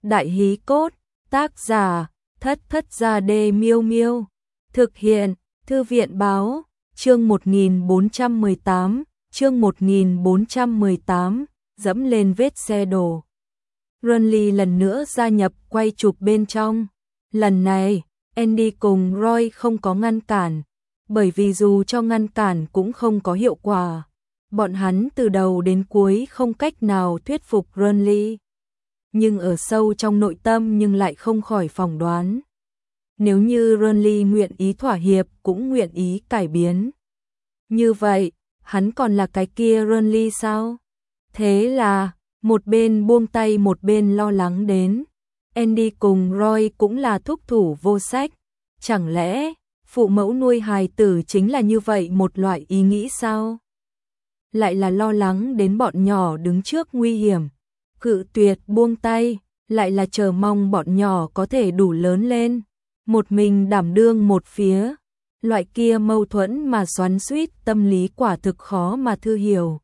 Đại hí cốt, tác giả, Thất Thất Gia Đê Miêu Miêu. Thực hiện, Thư viện báo, chương 1418, dẫm lên vết xe đổ. Renly lần nữa gia nhập quay chụp bên trong. Lần này, Andy cùng Roy không có ngăn cản, bởi vì dù cho ngăn cản cũng không có hiệu quả. Bọn hắn từ đầu đến cuối không cách nào thuyết phục Renly. Nhưng ở sâu trong nội tâm nhưng lại không khỏi phỏng đoán. Nếu như Renly nguyện ý thỏa hiệp cũng nguyện ý cải biến. Như vậy, hắn còn là cái kia Renly sao? Thế là, một bên buông tay một bên lo lắng đến. Andy cùng Roy cũng là thúc thủ vô sách. Chẳng lẽ, phụ mẫu nuôi hài tử chính là như vậy một loại ý nghĩ sao? Lại là lo lắng đến bọn nhỏ đứng trước nguy hiểm. Cự tuyệt buông tay, lại là chờ mong bọn nhỏ có thể đủ lớn lên. Một mình đảm đương một phía. Loại kia mâu thuẫn mà xoắn xuýt tâm lý quả thực khó mà thư hiểu.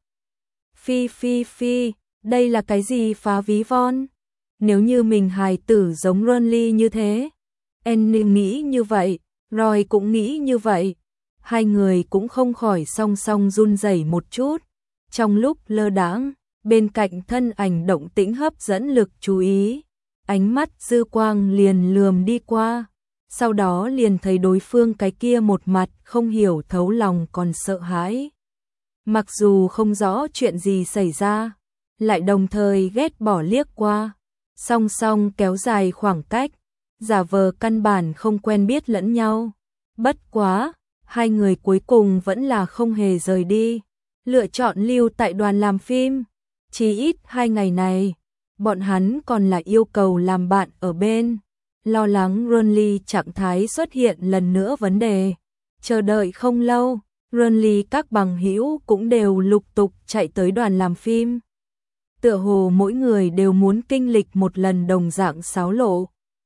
Phi, đây là cái gì phá ví von? Nếu như mình hài tử giống Renly như thế. Annie nghĩ như vậy, Roy cũng nghĩ như vậy. Hai người cũng không khỏi song song run rẩy một chút. Trong lúc lơ đãng, bên cạnh thân ảnh động tĩnh hấp dẫn lực chú ý. Ánh mắt dư quang liền lườm đi qua. Sau đó liền thấy đối phương cái kia một mặt không hiểu thấu lòng còn sợ hãi. Mặc dù không rõ chuyện gì xảy ra, lại đồng thời ghét bỏ liếc qua. Song song kéo dài khoảng cách, giả vờ căn bản không quen biết lẫn nhau. Bất quá, hai người cuối cùng vẫn là không hề rời đi. Lựa chọn lưu tại đoàn làm phim. Chỉ ít 2 ngày này, bọn hắn còn là yêu cầu làm bạn ở bên. Lo lắng Renly trạng thái xuất hiện lần nữa vấn đề. Chờ đợi không lâu, Renly các bằng hữu cũng đều lục tục chạy tới đoàn làm phim. Tựa hồ mỗi người đều muốn kinh lịch một lần đồng dạng xáo lộ.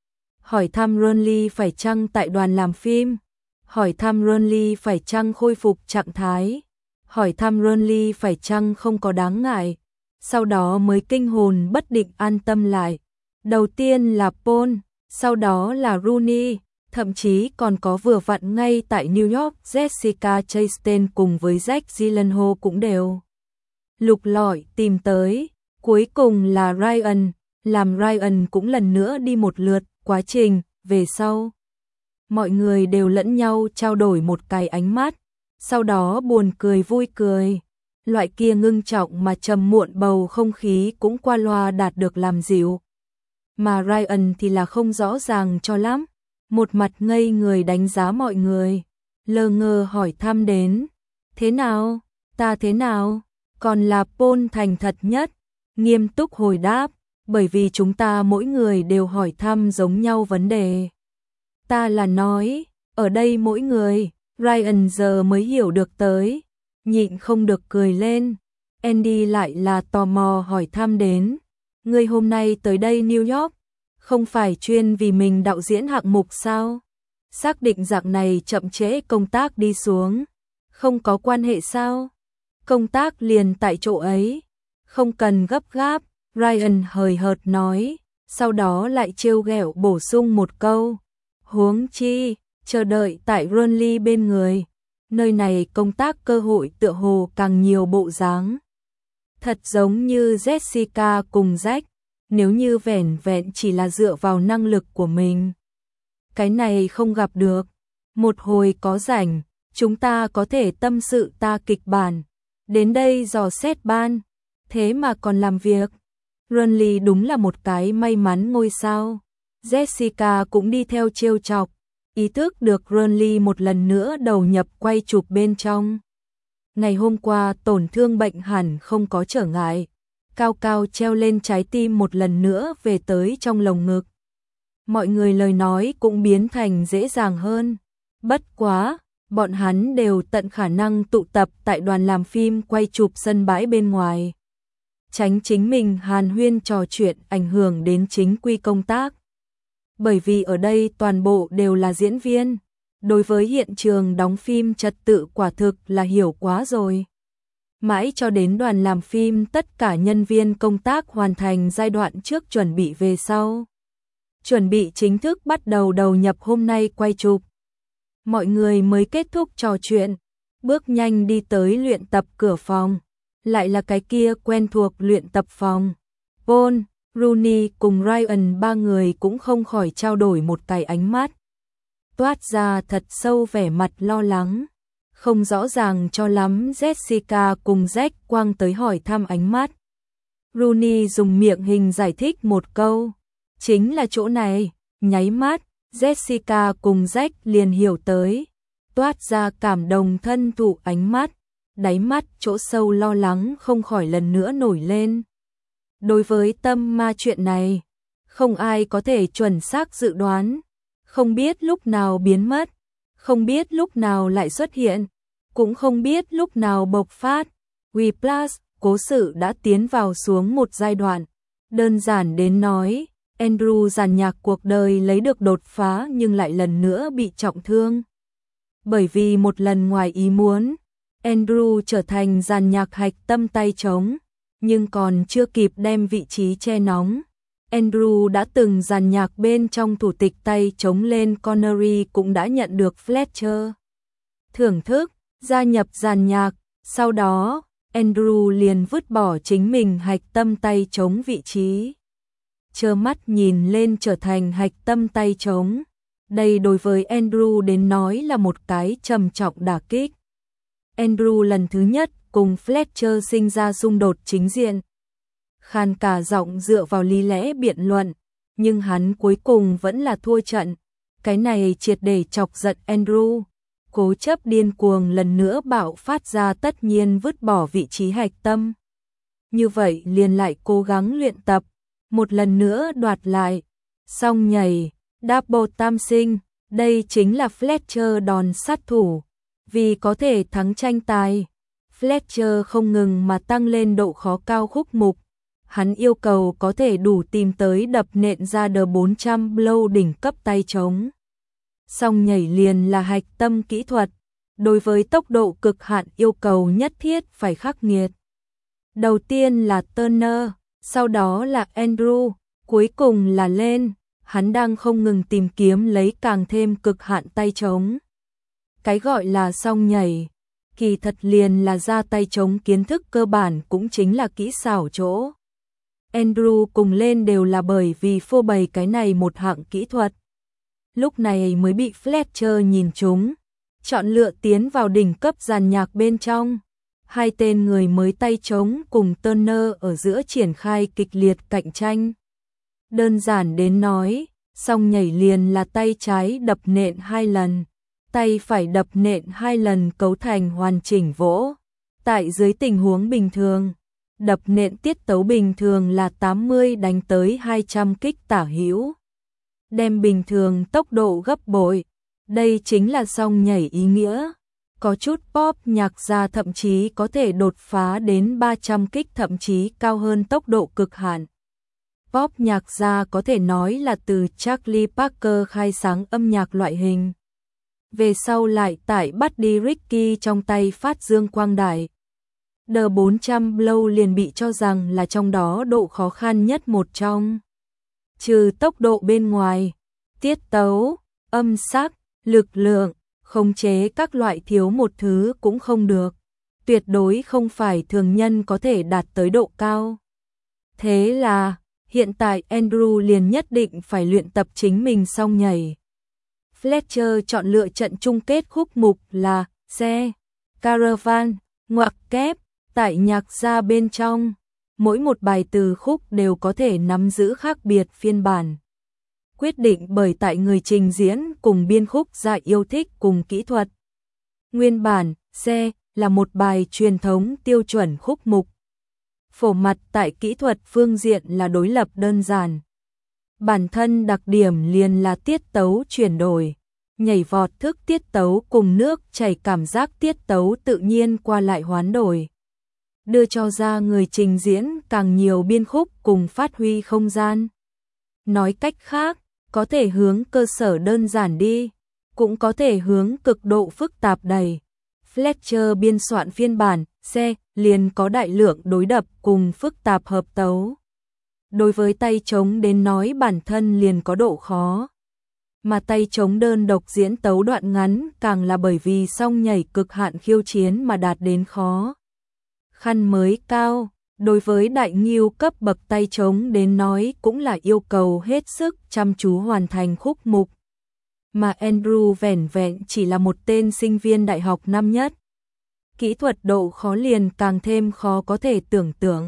Hỏi thăm Renly phải chăng tại đoàn làm phim. Hỏi thăm Renly phải chăng khôi phục trạng thái. Hỏi thăm Renly phải chăng không có đáng ngại. Sau đó mới kinh hồn bất định an tâm lại. Đầu tiên là Paul, sau đó là Rooney, thậm chí còn có vừa vặn ngay tại New York Jessica Chastain cùng với Jack Gyllenhaal cũng đều lục lọi tìm tới. Cuối cùng là Ryan, làm Ryan cũng lần nữa đi một lượt quá trình về sau. Mọi người đều lẫn nhau trao đổi một cái ánh mắt, sau đó buồn cười vui cười. Loại kia ngưng trọng mà trầm muộn bầu không khí cũng qua loa đạt được làm dịu. Mà Ryan thì là không rõ ràng cho lắm, một mặt ngây người đánh giá mọi người, lơ ngơ hỏi thăm đến. Thế nào? Ta thế nào? Còn là Paul thành thật nhất, nghiêm túc hồi đáp, bởi vì chúng ta mỗi người đều hỏi thăm giống nhau vấn đề. Ta là nói, ở đây mỗi người, Ryan giờ mới hiểu được tới, nhịn không được cười lên. Andy lại là tò mò hỏi thăm đến. Ngươi hôm nay tới đây New York, không phải chuyên vì mình đạo diễn hạng mục sao? Xác định dạng này chậm trễ công tác đi xuống, không có quan hệ sao? Công tác liền tại chỗ ấy, không cần gấp gáp, Ryan hời hợt nói, sau đó lại trêu ghẹo bổ sung một câu. Huống chi, chờ đợi tại Renly bên người, nơi này công tác cơ hội tựa hồ càng nhiều bộ dáng. Thật giống như Jessica cùng Jack, nếu như vẻn vẹn chỉ là dựa vào năng lực của mình. Cái này không gặp được, một hồi có rảnh, chúng ta có thể tâm sự ta kịch bản, đến đây dò xét ban, thế mà còn làm việc. Renly đúng là một cái may mắn ngôi sao. Jessica cũng đi theo trêu chọc, ý thức được Renly một lần nữa đầu nhập quay chụp bên trong. Ngày hôm qua tổn thương bệnh hẳn không có trở ngại, cao cao treo lên trái tim một lần nữa về tới trong lồng ngực. Mọi người lời nói cũng biến thành dễ dàng hơn. Bất quá, bọn hắn đều tận khả năng tụ tập tại đoàn làm phim quay chụp sân bãi bên ngoài. Tránh chính mình hàn huyên trò chuyện ảnh hưởng đến chính quy công tác. Bởi vì ở đây toàn bộ đều là diễn viên, đối với hiện trường đóng phim trật tự quả thực là hiểu quá rồi. Mãi cho đến đoàn làm phim tất cả nhân viên công tác hoàn thành giai đoạn trước chuẩn bị về sau. Chuẩn bị chính thức bắt đầu đầu nhập hôm nay quay chụp. Mọi người mới kết thúc trò chuyện, bước nhanh đi tới luyện tập cửa phòng. Lại là cái kia quen thuộc luyện tập phòng. Paul, Rooney cùng Ryan ba người cũng không khỏi trao đổi một cái ánh mắt. Toát ra thật sâu vẻ mặt lo lắng. Không rõ ràng cho lắm Jessica cùng Jack quăng tới hỏi thăm ánh mắt. Rooney dùng miệng hình giải thích một câu. Chính là chỗ này, nháy mắt, Jessica cùng Jack liền hiểu tới. Toát ra cảm động thân thụ ánh mắt. Đáy mắt chỗ sâu lo lắng không khỏi lần nữa nổi lên. Đối với tâm ma chuyện này, không ai có thể chuẩn xác dự đoán. Không biết lúc nào biến mất, không biết lúc nào lại xuất hiện, cũng không biết lúc nào bộc phát. Whiplash, cố sự đã tiến vào xuống một giai đoạn. Đơn giản đến nói, Andrew giàn nhạc cuộc đời lấy được đột phá nhưng lại lần nữa bị trọng thương. Bởi vì một lần ngoài ý muốn, Andrew trở thành giàn nhạc hạch tâm tay trống, nhưng còn chưa kịp đem vị trí che nóng. Andrew đã từng giàn nhạc bên trong thủ tịch tay trống lên Connery cũng đã nhận được Fletcher thưởng thức, gia nhập giàn nhạc. Sau đó, Andrew liền vứt bỏ chính mình hạch tâm tay trống vị trí. Trơ mắt nhìn lên trở thành hạch tâm tay trống. Đây đối với Andrew đến nói là một cái trầm trọng đả kích. Andrew lần thứ nhất cùng Fletcher sinh ra xung đột chính diện. Khan cả giọng dựa vào lý lẽ biện luận, nhưng hắn cuối cùng vẫn là thua trận. Cái này triệt để chọc giận Andrew. Cố chấp điên cuồng lần nữa bạo phát ra, tất nhiên vứt bỏ vị trí hạch tâm. Như vậy liền lại cố gắng luyện tập, một lần nữa đoạt lại. Xong nhảy, double tam sinh, đây chính là Fletcher đòn sát thủ. Vì có thể thắng tranh tài, Fletcher không ngừng mà tăng lên độ khó cao khúc mục. Hắn yêu cầu có thể đủ tìm tới đập nện ra The 400 blow đỉnh cấp tay trống. Xong nhảy liền là hạch tâm kỹ thuật, đối với tốc độ cực hạn yêu cầu nhất thiết phải khắc nghiệt. Đầu tiên là Turner, sau đó là Andrew, cuối cùng là Len. Hắn đang không ngừng tìm kiếm lấy càng thêm cực hạn tay trống. Cái gọi là xong nhảy, kỳ thật liền là ra tay trống kiến thức cơ bản, cũng chính là kỹ xảo chỗ. Andrew cùng Len đều là bởi vì phô bày cái này một hạng kỹ thuật. Lúc này mới bị Fletcher nhìn trúng, chọn lựa tiến vào đỉnh cấp giàn nhạc bên trong. Hai tên người mới tay trống cùng Turner ở giữa triển khai kịch liệt cạnh tranh. Đơn giản đến nói, xong nhảy liền là tay trái đập nện 2 lần, tay phải đập nện 2 lần cấu thành hoàn chỉnh vỗ. Tại dưới tình huống bình thường, đập nện tiết tấu bình thường là 80 đánh tới 200 kích tả hữu. Đem bình thường tốc độ gấp bội. Đây chính là xong nhảy ý nghĩa. Có chút pop nhạc gia thậm chí có thể đột phá đến 300 kích, thậm chí cao hơn tốc độ cực hạn. Pop nhạc gia có thể nói là từ Charlie Parker khai sáng âm nhạc loại hình. Về sau lại tại Buddy Ricky trong tay phát dương quang đại. The 400 blow liền bị cho rằng là trong đó độ khó khăn nhất một trong. Trừ tốc độ bên ngoài, tiết tấu, âm sắc, lực lượng, khống chế các loại thiếu một thứ cũng không được. Tuyệt đối không phải thường nhân có thể đạt tới độ cao. Thế là, hiện tại Andrew liền nhất định phải luyện tập chính mình xong nhảy. Fletcher chọn lựa trận chung kết khúc mục là xe, caravan, ngoặc kép, tại nhạc gia bên trong. Mỗi một bài từ khúc đều có thể nắm giữ khác biệt phiên bản. Quyết định bởi tại người trình diễn cùng biên khúc gia yêu thích cùng kỹ thuật. Nguyên bản, xe là một bài truyền thống tiêu chuẩn khúc mục. Phổ mặt tại kỹ thuật phương diện là đối lập đơn giản. Bản thân đặc điểm liền là tiết tấu chuyển đổi, nhảy vọt thức tiết tấu cùng nước chảy cảm giác tiết tấu tự nhiên qua lại hoán đổi. Đưa cho ra người trình diễn càng nhiều biên khúc cùng phát huy không gian. Nói cách khác, có thể hướng cơ sở đơn giản đi, cũng có thể hướng cực độ phức tạp đầy. Fletcher biên soạn phiên bản xe liền có đại lượng đối đập cùng phức tạp hợp tấu. Đối với tay trống đến nói bản thân liền có độ khó. Mà tay trống đơn độc diễn tấu đoạn ngắn càng là bởi vì song nhảy cực hạn khiêu chiến mà đạt đến khó khăn mới cao. Đối với đại ngưu cấp bậc tay trống đến nói cũng là yêu cầu hết sức chăm chú hoàn thành khúc mục. Mà Andrew vẻn vẹn chỉ là một tên sinh viên đại học năm nhất. Kỹ thuật độ khó liền càng thêm khó có thể tưởng tượng.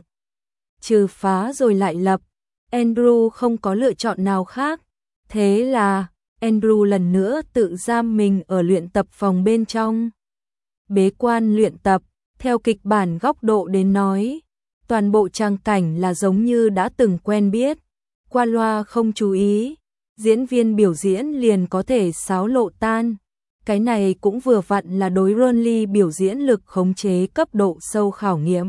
Trừ phá rồi lại lập, Andrew không có lựa chọn nào khác. Thế là, Andrew lần nữa tự giam mình ở luyện tập phòng bên trong. Bế quan luyện tập, theo kịch bản góc độ đến nói, toàn bộ trang cảnh là giống như đã từng quen biết. Qua loa không chú ý, diễn viên biểu diễn liền có thể xáo lộ tan. Cái này cũng vừa vặn là đối Ronly biểu diễn lực khống chế cấp độ sâu khảo nghiệm.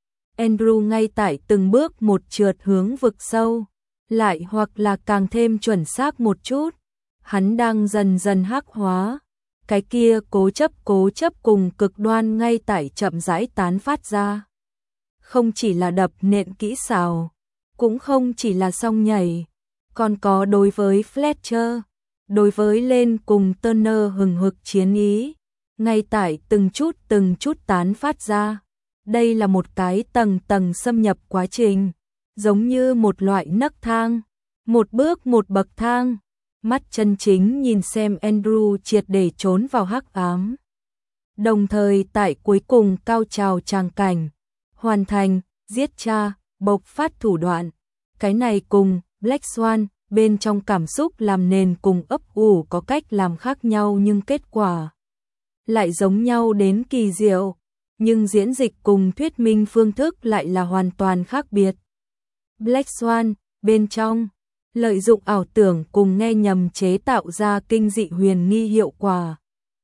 Andrew ngay tại từng bước một trượt hướng vực sâu, lại hoặc là càng thêm chuẩn xác một chút. Hắn đang dần dần hắc hóa. Cái kia cố chấp cùng cực đoan ngay tại chậm rãi tán phát ra. Không chỉ là đập nện kỹ xảo, cũng không chỉ là song nhảy, còn có đối với Fletcher, đối với lên cùng Turner hừng hực chiến ý, ngay tại từng chút tán phát ra. Đây là một cái tầng tầng xâm nhập quá trình, giống như một loại nấc thang, một bước một bậc thang. Mắt chân chính nhìn xem Andrew triệt để trốn vào hắc ám. Đồng thời tại cuối cùng cao trào tràng cảnh, hoàn thành, giết cha, bộc phát thủ đoạn. Cái này cùng Black Swan bên trong cảm xúc làm nền cùng ấp ủ có cách làm khác nhau nhưng kết quả lại giống nhau đến kỳ diệu. Nhưng diễn dịch cùng thuyết minh phương thức lại là hoàn toàn khác biệt. Black Swan bên trong lợi dụng ảo tưởng cùng nghe nhầm chế tạo ra kinh dị huyền nghi hiệu quả.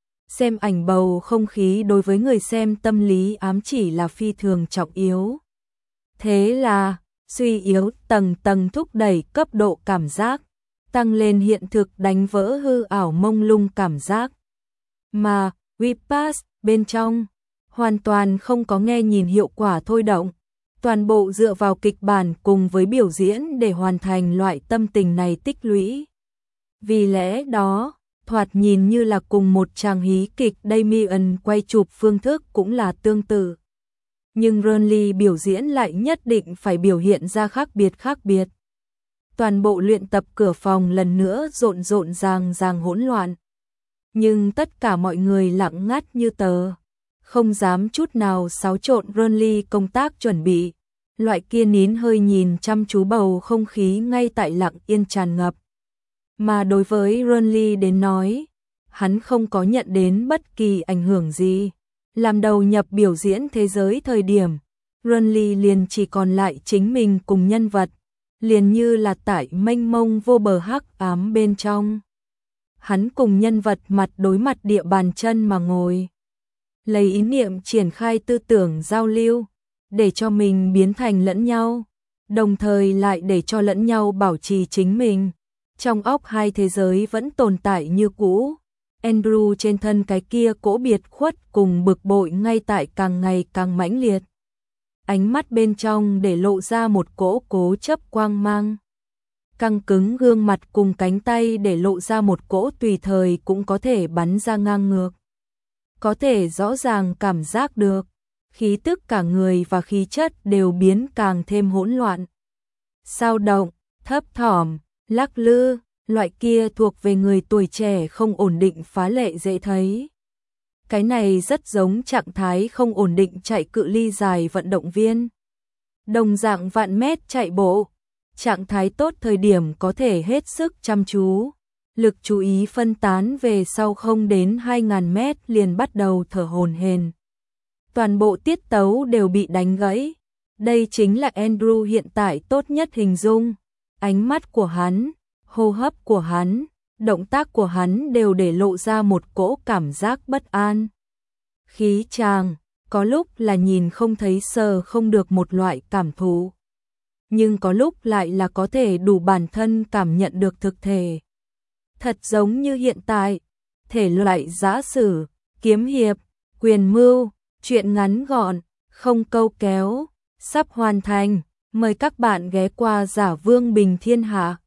Xem ảnh bầu không khí đối với người xem tâm lý ám chỉ là phi thường trọng yếu. Thế là, suy yếu tầng tầng thúc đẩy cấp độ cảm giác, tăng lên hiện thực đánh vỡ hư ảo mông lung cảm giác. Mà, Whiplash bên trong, hoàn toàn không có nghe nhìn hiệu quả thôi động. Toàn bộ dựa vào kịch bản cùng với biểu diễn để hoàn thành loại tâm tình này tích lũy. Vì lẽ đó, thoạt nhìn như là cùng một tràng hí kịch Damien quay chụp phương thức cũng là tương tự. Nhưng Ronly biểu diễn lại nhất định phải biểu hiện ra khác biệt. Toàn bộ luyện tập cửa phòng lần nữa rộn ràng hỗn loạn. Nhưng tất cả mọi người lặng ngắt như tờ. Không dám chút nào xáo trộn Ronly công tác chuẩn bị. Loại kia nín hơi nhìn chăm chú bầu không khí ngay tại lặng yên tràn ngập. Mà đối với Ronly đến nói, hắn không có nhận đến bất kỳ ảnh hưởng gì. Làm đầu nhập biểu diễn thế giới thời điểm, Ronly liền chỉ còn lại chính mình cùng nhân vật, liền như là tại mênh mông vô bờ hắc ám bên trong. Hắn cùng nhân vật mặt đối mặt địa bàn chân mà ngồi. Lấy ý niệm triển khai tư tưởng giao lưu, để cho mình biến thành lẫn nhau, đồng thời lại để cho lẫn nhau bảo trì chính mình. Trong óc hai thế giới vẫn tồn tại như cũ. Andrew trên thân cái kia cỗ biệt khuất cùng bực bội ngay tại càng ngày càng mãnh liệt. Ánh mắt bên trong để lộ ra một cỗ cố chấp quang mang. Căng cứng gương mặt cùng cánh tay để lộ ra một cỗ tùy thời cũng có thể bắn ra ngang ngược. Có thể rõ ràng cảm giác được, khí tức cả người và khí chất đều biến càng thêm hỗn loạn. Sao động, thấp thỏm, lắc lư, loại kia thuộc về người tuổi trẻ không ổn định phá lệ dễ thấy. Cái này rất giống trạng thái không ổn định chạy cự ly dài vận động viên. Đồng dạng vạn mét chạy bộ, trạng thái tốt thời điểm có thể hết sức chăm chú. Lực chú ý phân tán về sau không đến 2.000 mét liền bắt đầu thở hổn hển. Toàn bộ tiết tấu đều bị đánh gãy. Đây chính là Andrew hiện tại tốt nhất hình dung. Ánh mắt của hắn, hô hấp của hắn, động tác của hắn đều để lộ ra một cỗ cảm giác bất an. Khí tràng, có lúc là nhìn không thấy sờ không được một loại cảm thụ. Nhưng có lúc lại là có thể đủ bản thân cảm nhận được thực thể. Thật giống như hiện tại, thể loại giả sử, kiếm hiệp, quyền mưu, chuyện ngắn gọn, không câu kéo, sắp hoàn thành. Mời các bạn ghé qua Giả Vương Bình Thiên Hạ.